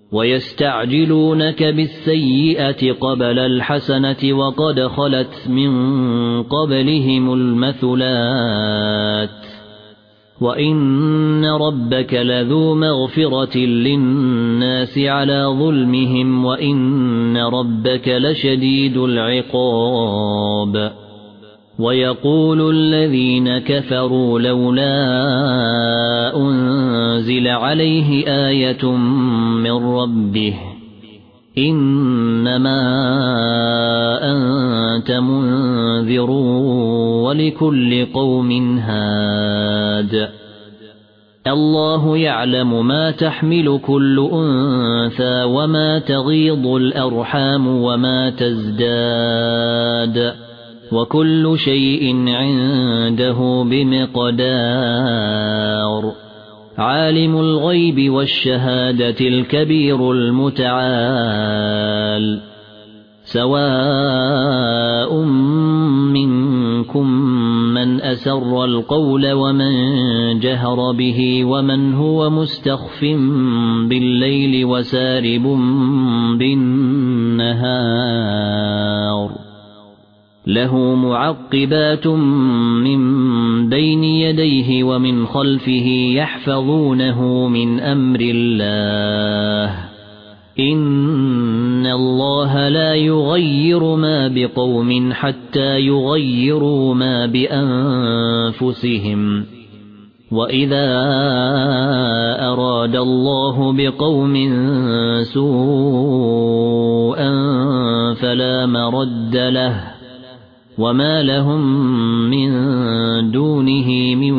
ويستعجلونك بالسيئة قبل الحسنة وقد خلت من قبلهم المثلات وإن ربك لذو مغفرة للناس على ظلمهم وإن ربك لشديد العقاب ويقول الذين كفروا لولا أنزل عليه آية من ربه إنما أنت منذر ولكل قوم هاد الله يعلم ما تحمل كل أنثى وما تغيض الأرحام وما تزداد وكل شيء عنده بمقدار عالم الغيب والشهادة الكبير المتعال سواء منكم من أسر القول ومن جهر به ومن هو مستخف بالليل وسارب بالنهار له معقبات من بين يديه ومن خلفه يحفظونه من أمر الله إن الله لا يغير ما بقوم حتى يغيروا ما بأنفسهم وإذا أراد الله بقوم سوءا فلا مرد له وما لهم من دونه من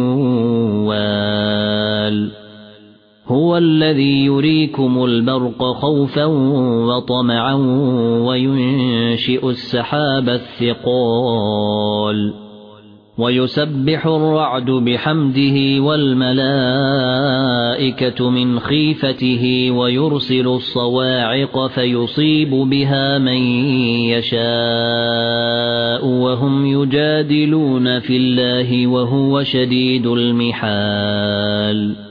وال هو الذي يريكم البرق خوفا وطمعا وينشئ السحاب الثقال ويسبح الرعد بحمده والملائكة من خيفته ويرسل الصواعق فيصيب بها من يشاء وهم يجادلون في الله وهو شديد المحال